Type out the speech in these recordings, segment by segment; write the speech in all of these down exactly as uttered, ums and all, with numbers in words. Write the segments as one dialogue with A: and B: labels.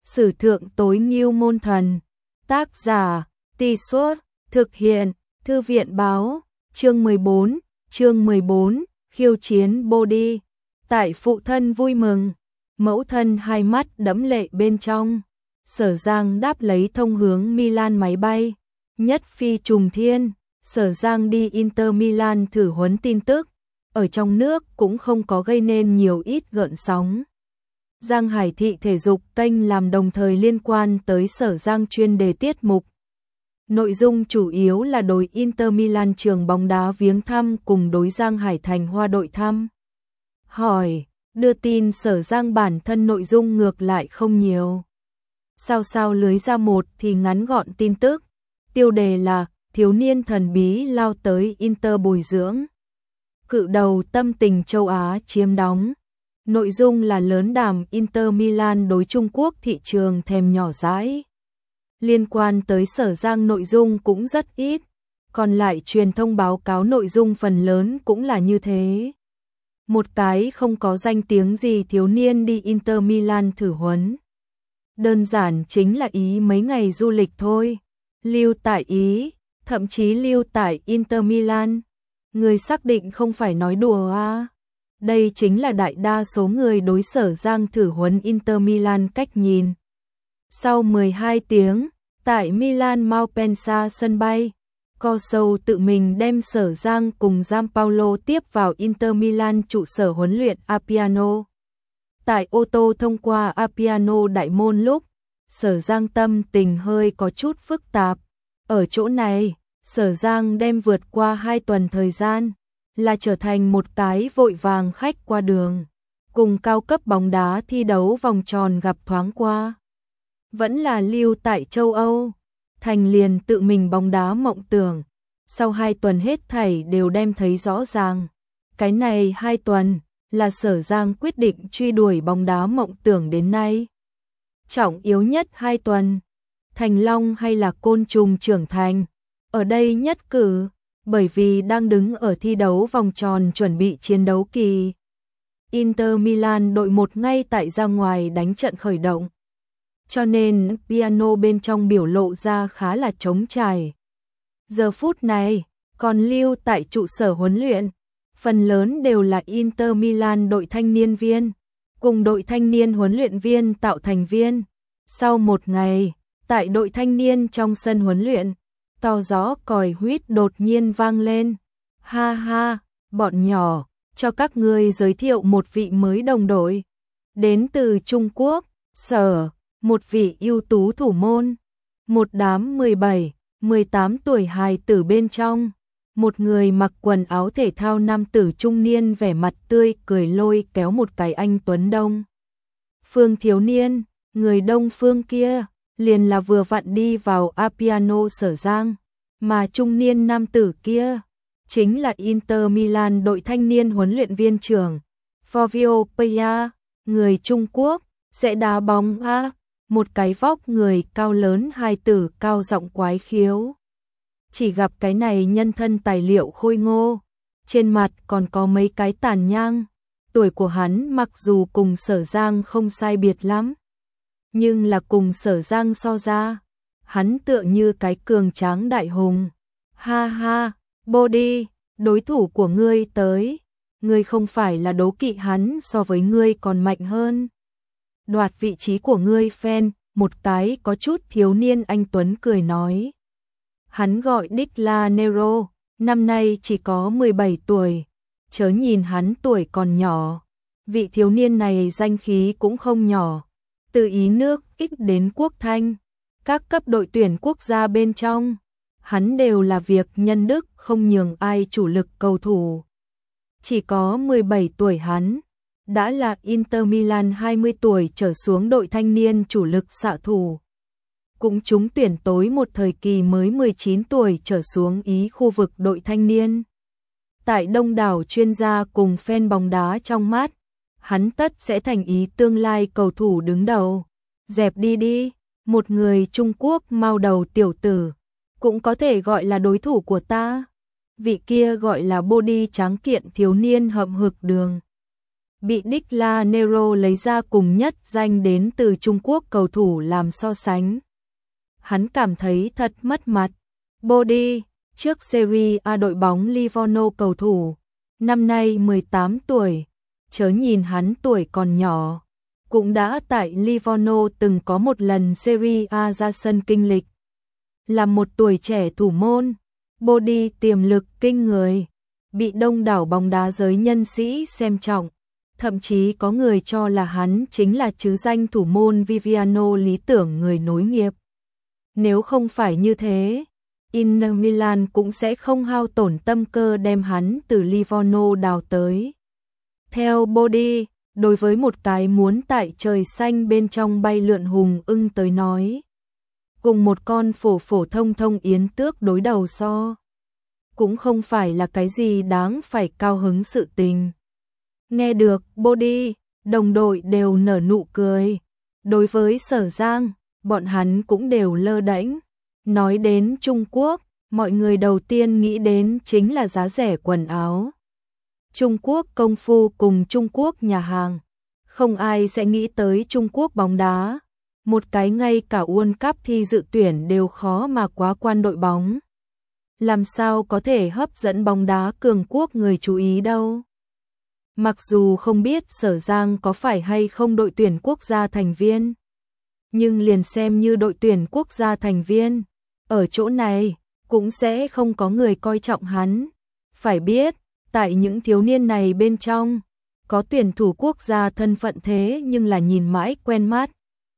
A: Sử thượng tối ngưu môn thần. Tác giả, Tì Suốt, thực hiện, Thư viện báo, chương mười bốn, chương mười bốn, khiêu chiến body. Tại phụ thân vui mừng, mẫu thân hai mắt đẫm lệ bên trong. Sở Giang đáp lấy thông hướng Milan máy bay. Nhất phi trùng thiên, Sở Giang đi Inter Milan thử huấn tin tức. Ở trong nước cũng không có gây nên nhiều ít gợn sóng. Giang Hải Thị thể dục kênh làm đồng thời liên quan tới Sở Giang chuyên đề tiết mục. Nội dung chủ yếu là đối Inter Milan trường bóng đá viếng thăm cùng đối Giang Hải Thành Hoa đội thăm. Hỏi, đưa tin Sở Giang bản thân nội dung ngược lại không nhiều. Sao sao lưới ra một thì ngắn gọn tin tức. Tiêu đề là thiếu niên thần bí lao tới Inter bồi dưỡng. Cự đầu tâm tình châu Á chiếm đóng. Nội dung là lớn đàm Inter Milan đối Trung Quốc thị trường thèm nhỏ dãi. Liên quan tới Sở Giang nội dung cũng rất ít, còn lại truyền thông báo cáo nội dung phần lớn cũng là như thế. Một cái không có danh tiếng gì thiếu niên đi Inter Milan thử huấn. Đơn giản chính là Ý mấy ngày du lịch thôi. Lưu tại Ý, thậm chí lưu tại Inter Milan. Người xác định không phải nói đùa à. Đây chính là đại đa số người đối Sở Giang thử huấn Inter Milan cách nhìn. Sau mười hai tiếng, tại Milan Malpensa sân bay, Corso tự mình đem Sở Giang cùng Gianpaolo tiếp vào Inter Milan trụ sở huấn luyện Appiano. Tại ô tô thông qua Appiano đại môn lúc, Sở Giang tâm tình hơi có chút phức tạp. Ở chỗ này, Sở Giang đem vượt qua hai tuần thời gian, là trở thành một cái vội vàng khách qua đường, cùng cao cấp bóng đá thi đấu vòng tròn gặp thoáng qua. Vẫn là lưu tại châu Âu, thành liền tự mình bóng đá mộng tưởng, sau hai tuần hết thảy đều đem thấy rõ ràng. Cái này hai tuần, là Sở Giang quyết định truy đuổi bóng đá mộng tưởng đến nay. Trọng yếu nhất hai tuần, Thành Long hay là côn trùng trưởng thành, ở đây nhất cử, bởi vì đang đứng ở thi đấu vòng tròn chuẩn bị chiến đấu kỳ. Inter Milan đội một ngay tại ra ngoài đánh trận khởi động. Cho nên piano bên trong biểu lộ ra khá là trống trải. Giờ phút này, còn lưu tại trụ sở huấn luyện, phần lớn đều là Inter Milan đội thanh niên viên, cùng đội thanh niên huấn luyện viên tạo thành viên. Sau một ngày, tại đội thanh niên trong sân huấn luyện, to gió còi huýt đột nhiên vang lên. Ha ha, bọn nhỏ, cho các ngươi giới thiệu một vị mới đồng đội. Đến từ Trung Quốc, Sở, một vị ưu tú thủ môn. Một đám mười bảy, mười tám tuổi hài tử bên trong. Một người mặc quần áo thể thao nam tử trung niên vẻ mặt tươi cười lôi kéo một cái anh Tuấn Đông. Phương thiếu niên, người Đông Phương kia, liền là vừa vặn đi vào Appiano Sở Giang, mà trung niên nam tử kia, chính là Inter Milan đội thanh niên huấn luyện viên trưởng, Fabio Paya, người Trung Quốc, sẽ đá bóng a, một cái vóc người cao lớn hài tử cao giọng quái khiếu. Chỉ gặp cái này nhân thân tài liệu khôi ngô, trên mặt còn có mấy cái tàn nhang, tuổi của hắn mặc dù cùng Sở Giang không sai biệt lắm, nhưng là cùng Sở Giang so ra, hắn tựa như cái cường tráng đại hùng. Ha ha, body, đối thủ của ngươi tới, ngươi không phải là đố kỵ hắn so với ngươi còn mạnh hơn. Đoạt vị trí của ngươi fan, một cái có chút thiếu niên anh Tuấn cười nói. Hắn gọi Dikla Nero, năm nay chỉ có mười bảy tuổi, chớ nhìn hắn tuổi còn nhỏ. Vị thiếu niên này danh khí cũng không nhỏ, từ Ý nước ít đến Quốc Thanh, các cấp đội tuyển quốc gia bên trong, hắn đều là việc nhân đức không nhường ai chủ lực cầu thủ. Chỉ có mười bảy tuổi hắn, đã là Inter Milan hai mươi tuổi trở xuống đội thanh niên chủ lực xạ thủ. Cũng trúng tuyển tối một thời kỳ mới mười chín tuổi trở xuống Ý khu vực đội thanh niên. Tại đông đảo chuyên gia cùng fan bóng đá trong mắt, hắn tất sẽ thành Ý tương lai cầu thủ đứng đầu. Dẹp đi đi, một người Trung Quốc mao đầu tiểu tử, cũng có thể gọi là đối thủ của ta. Vị kia gọi là body tráng kiện thiếu niên hậm hực đường. bị Declan Nero lấy ra cùng nhất danh đến từ Trung Quốc cầu thủ làm so sánh. Hắn cảm thấy thật mất mặt. Body, trước Serie A đội bóng Livorno cầu thủ, năm nay mười tám tuổi, chớ nhìn hắn tuổi còn nhỏ, cũng đã tại Livorno từng có một lần Serie A ra sân kinh lịch. Là một tuổi trẻ thủ môn, Body tiềm lực kinh người, bị đông đảo bóng đá giới nhân sĩ xem trọng, thậm chí có người cho là hắn chính là trứ danh thủ môn Viviano lý tưởng người nối nghiệp. Nếu không phải như thế, Inter Milan cũng sẽ không hao tổn tâm cơ đem hắn từ Livorno đào tới. Theo Body, đối với một cái muốn tại trời xanh bên trong bay lượn hùng ưng tới nói, cùng một con phổ phổ thông thông yến tước đối đầu so, cũng không phải là cái gì đáng phải cao hứng sự tình. Nghe được Body, đồng đội đều nở nụ cười. Đối với Sở Giang, bọn hắn cũng đều lơ đễnh. Nói đến Trung Quốc, mọi người đầu tiên nghĩ đến chính là giá rẻ quần áo. Trung Quốc công phu cùng Trung Quốc nhà hàng. Không ai sẽ nghĩ tới Trung Quốc bóng đá. Một cái ngay cả World Cup thi dự tuyển đều khó mà quá quan đội bóng. Làm sao có thể hấp dẫn bóng đá cường quốc người chú ý đâu. Mặc dù không biết Sở Giang có phải hay không đội tuyển quốc gia thành viên, nhưng liền xem như đội tuyển quốc gia thành viên, ở chỗ này cũng sẽ không có người coi trọng hắn. Phải biết, tại những thiếu niên này bên trong, có tuyển thủ quốc gia thân phận thế nhưng là nhìn mãi quen mắt.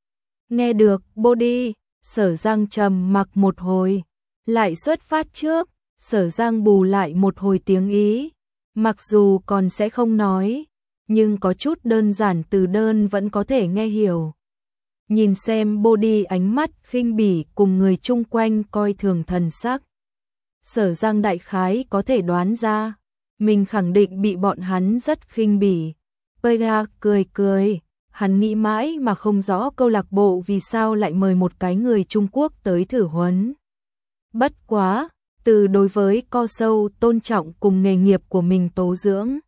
A: Nghe được Body, Sở Giang trầm mặc một hồi, lại xuất phát trước, Sở Giang bù lại một hồi tiếng Ý. Mặc dù còn sẽ không nói, nhưng có chút đơn giản từ đơn vẫn có thể nghe hiểu. Nhìn xem Body ánh mắt khinh bỉ cùng người chung quanh coi thường thần sắc. Sở Giang đại khái có thể đoán ra, mình khẳng định bị bọn hắn rất khinh bỉ. Pega cười cười, hắn nghĩ mãi mà không rõ câu lạc bộ vì sao lại mời một cái người Trung Quốc tới thử huấn. Bất quá, từ đối với co sâu tôn trọng cùng nghề nghiệp của mình tố dưỡng.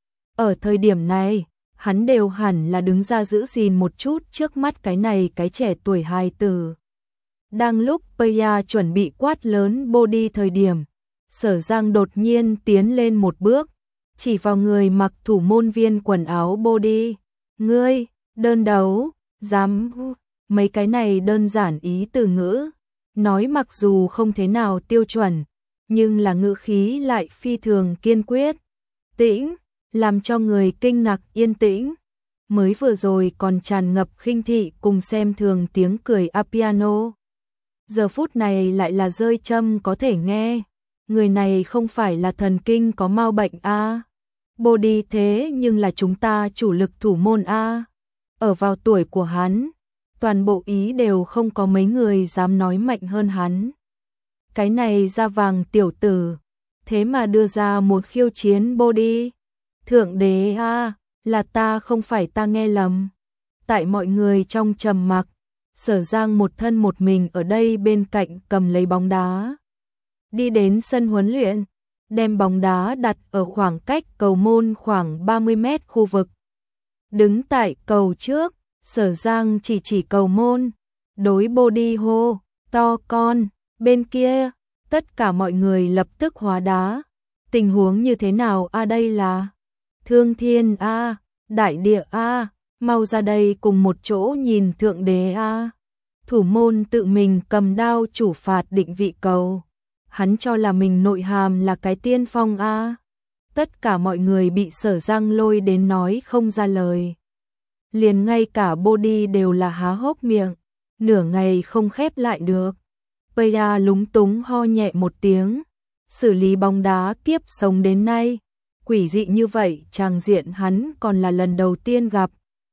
A: Ở thời điểm này, hắn đều hẳn là đứng ra giữ gìn một chút trước mắt cái này cái trẻ tuổi hài tử. Đang lúc Paya chuẩn bị quát lớn Body thời điểm, Sở Giang đột nhiên tiến lên một bước, chỉ vào người mặc thủ môn viên quần áo Body. Ngươi, đơn đấu, dám, mấy cái này đơn giản ý từ ngữ. Nói mặc dù không thế nào tiêu chuẩn, nhưng là ngữ khí lại phi thường kiên quyết. Tĩnh, làm cho người kinh ngạc yên tĩnh. Mới vừa rồi còn tràn ngập khinh thị cùng xem thường tiếng cười a piano. Giờ phút này lại là rơi châm có thể nghe. Người này không phải là thần kinh có mau bệnh a. Body thế nhưng là chúng ta chủ lực thủ môn a. Ở vào tuổi của hắn, toàn bộ Ý đều không có mấy người dám nói mạnh hơn hắn. Cái này da vàng tiểu tử, thế mà đưa ra một khiêu chiến Body. Thượng đế a, là ta không phải ta nghe lầm. Tại mọi người trong trầm mặc, Sở Giang một thân một mình ở đây bên cạnh cầm lấy bóng đá. Đi đến sân huấn luyện, đem bóng đá đặt ở khoảng cách cầu môn khoảng ba mươi mét khu vực. Đứng tại cầu trước, Sở Giang chỉ chỉ cầu môn, đối Body hô, to con, bên kia, tất cả mọi người lập tức hóa đá. Tình huống như thế nào a? Đây là Thương Thiên a, Đại Địa a, mau ra đây cùng một chỗ nhìn thượng đế a. Thủ môn tự mình cầm đao chủ phạt định vị cầu. Hắn cho là mình nội hàm là cái tiên phong a. Tất cả mọi người bị Sở Giang lôi đến nói không ra lời. Liền ngay cả Body đều là há hốc miệng, nửa ngày không khép lại được. Paya lúng túng ho nhẹ một tiếng, xử lý bóng đá kiếp sống đến nay, quỷ dị như vậy tràng diện hắn còn là lần đầu tiên gặp.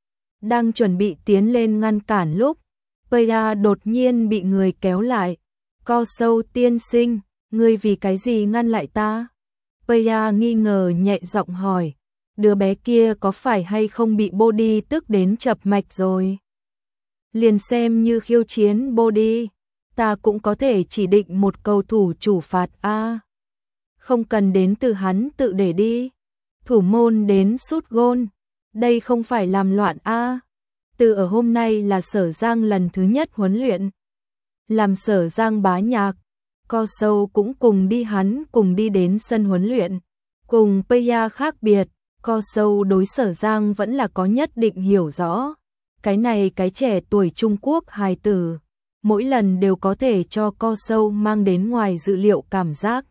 A: Đang chuẩn bị tiến lên ngăn cản lúc, Paya đột nhiên bị người kéo lại. Co sâu tiên sinh, ngươi vì cái gì ngăn lại ta? Paya nghi ngờ nhẹ giọng hỏi, đứa bé kia có phải hay không bị Body tức đến chập mạch rồi? Liền xem như khiêu chiến Body, ta cũng có thể chỉ định một cầu thủ chủ phạt a. Không cần đến từ hắn tự để đi. Thủ môn đến sút gôn, Đây không phải làm loạn a. Từ ở hôm nay là Sở Giang lần thứ nhất huấn luyện. Làm Sở Giang bá nhạc, Co Sâu cũng cùng đi hắn cùng đi đến sân huấn luyện. Cùng Peya khác biệt, Co Sâu đối Sở Giang vẫn là có nhất định hiểu rõ. Cái này cái trẻ tuổi Trung Quốc hài tử, mỗi lần đều có thể cho Co Sâu mang đến ngoài dự liệu cảm giác.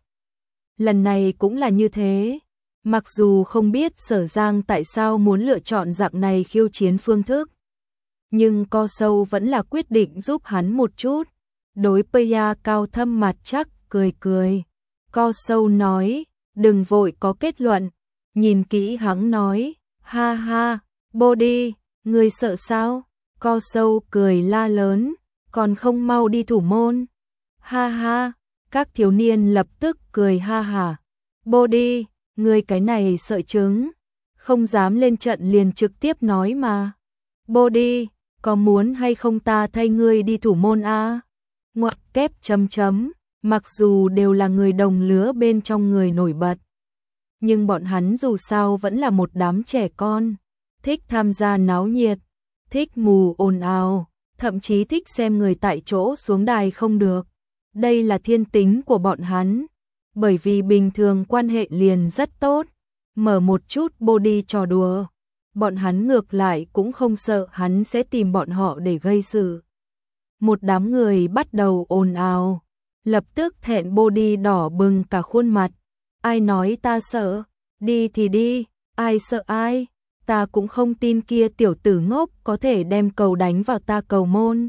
A: Lần này cũng là như thế. Mặc dù không biết Sở Giang tại sao muốn lựa chọn dạng này khiêu chiến phương thức, nhưng Co Sâu vẫn là quyết định giúp hắn một chút. Đối Peya cao thâm mặt chắc, cười cười. Co Sâu nói, đừng vội có kết luận. Nhìn kỹ hắn nói, ha ha, Body, người sợ sao? Co Sâu cười la lớn, còn không mau đi thủ môn. Ha ha, các thiếu niên lập tức cười ha hả. Body, người cái này sợ trứng, không dám lên trận liền trực tiếp nói mà. Body, có muốn hay không ta thay ngươi đi thủ môn a? Ngoặc kép chấm chấm, mặc dù đều là người đồng lứa bên trong người nổi bật, nhưng bọn hắn dù sao vẫn là một đám trẻ con, thích tham gia náo nhiệt, thích mù ồn ào, thậm chí thích xem người tại chỗ xuống đài không được. Đây là thiên tính của bọn hắn, bởi vì bình thường quan hệ liền rất tốt, mở một chút body trò đùa, bọn hắn ngược lại cũng không sợ hắn sẽ tìm bọn họ để gây sự. Một đám người bắt đầu ồn ào, lập tức thẹn body đỏ bừng cả khuôn mặt. Ai nói ta sợ, đi thì đi, ai sợ ai, ta cũng không tin kia tiểu tử ngốc có thể đem cầu đánh vào ta cầu môn.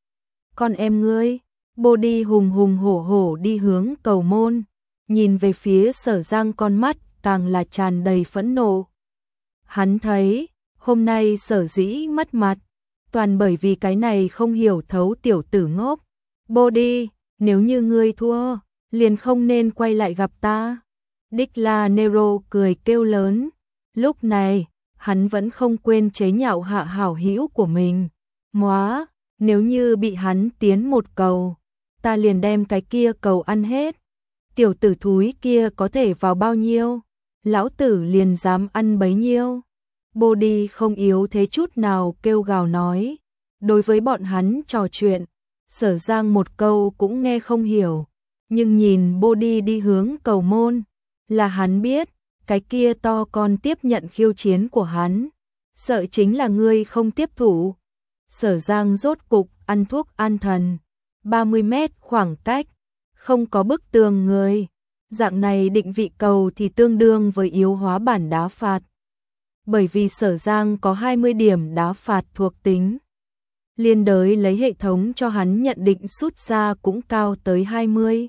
A: Con em ngươi, body hùng hùng hổ hổ đi hướng cầu môn, nhìn về phía Sở Giang con mắt càng là tràn đầy phẫn nộ. Hắn thấy, hôm nay Sở dĩ mất mặt, toàn bởi vì cái này không hiểu thấu tiểu tử ngốc. Body, nếu như ngươi thua, liền không nên quay lại gặp ta. Đích La Nero cười kêu lớn. Lúc này, hắn vẫn không quên chế nhạo hạ hảo hữu của mình. Móa, nếu như bị hắn tiến một cầu, ta liền đem cái kia cầu ăn hết. Tiểu tử thúi kia có thể vào bao nhiêu, lão tử liền dám ăn bấy nhiêu. Body không yếu thế chút nào kêu gào nói. Đối với bọn hắn trò chuyện, Sở Giang một câu cũng nghe không hiểu, nhưng nhìn Body đi hướng cầu môn, là hắn biết, cái kia to con tiếp nhận khiêu chiến của hắn, sợ chính là ngươi không tiếp thủ. Sở Giang rốt cục ăn thuốc an thần, ba mươi mét khoảng cách, không có bức tường người, dạng này định vị cầu thì tương đương với yếu hóa bản đá phạt. Bởi vì Sở Giang có hai mươi điểm đá phạt thuộc tính, liên đới lấy hệ thống cho hắn nhận định sút ra cũng cao tới hai mươi.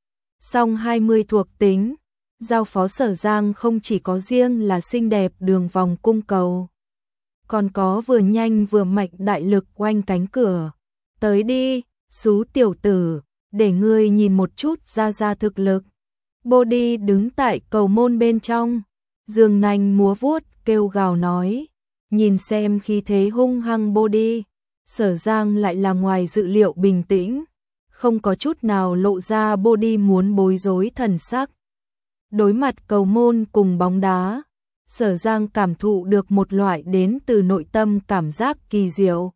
A: Song hai mươi thuộc tính, giao phó Sở Giang không chỉ có riêng là xinh đẹp đường vòng cung cầu, còn có vừa nhanh vừa mạnh đại lực oanh cánh cửa. Tới đi, xú tiểu tử, để ngươi nhìn một chút ra ra thực lực. Body đứng tại cầu môn bên trong, giương nanh múa vuốt kêu gào nói, nhìn xem khí thế hung hăng Body, Sở Giang lại là ngoài dự liệu bình tĩnh, không có chút nào lộ ra Body muốn bối rối thần sắc. Đối mặt cầu môn cùng bóng đá, Sở Giang cảm thụ được một loại đến từ nội tâm cảm giác kỳ diệu.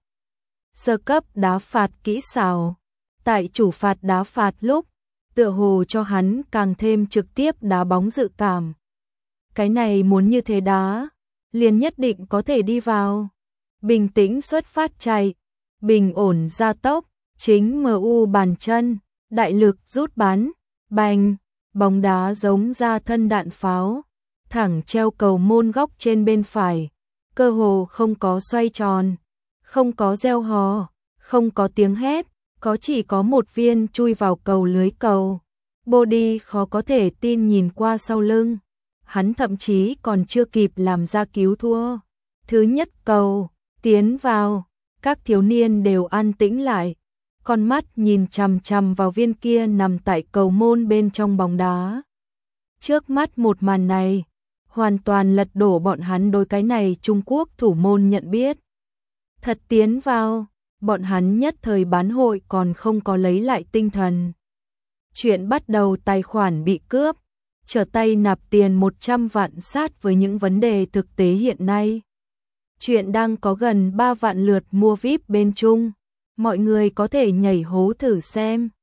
A: Sơ cấp đá phạt kỹ xảo, tại chủ phạt đá phạt lúc, tựa hồ cho hắn càng thêm trực tiếp đá bóng dự cảm. Cái này muốn như thế đá, liền nhất định có thể đi vào. Bình tĩnh xuất phát chạy, bình ổn gia tốc, chính em u bàn chân, đại lực rút bắn, bành, bóng đá giống ra thân đạn pháo, thẳng treo cầu môn góc trên bên phải, cơ hồ không có xoay tròn, không có reo hò, không có tiếng hét, có chỉ có một viên chui vào cầu lưới cầu. Body khó có thể tin nhìn qua sau lưng, hắn thậm chí còn chưa kịp làm ra cứu thua. Thứ nhất cầu, tiến vào, các thiếu niên đều an tĩnh lại, con mắt nhìn chằm chằm vào viên kia nằm tại cầu môn bên trong bóng đá. Trước mắt một màn này, hoàn toàn lật đổ bọn hắn đối cái này Trung Quốc thủ môn nhận biết. Thật tiến vào, bọn hắn nhất thời bán hội còn không có lấy lại tinh thần. Chuyện bắt đầu tài khoản bị cướp, trở tay nạp tiền một trăm vạn sát với những vấn đề thực tế hiện nay. Chuyện đang có gần ba vạn lượt mua vi ai pi bên Trung. Mọi người có thể nhảy hố thử xem.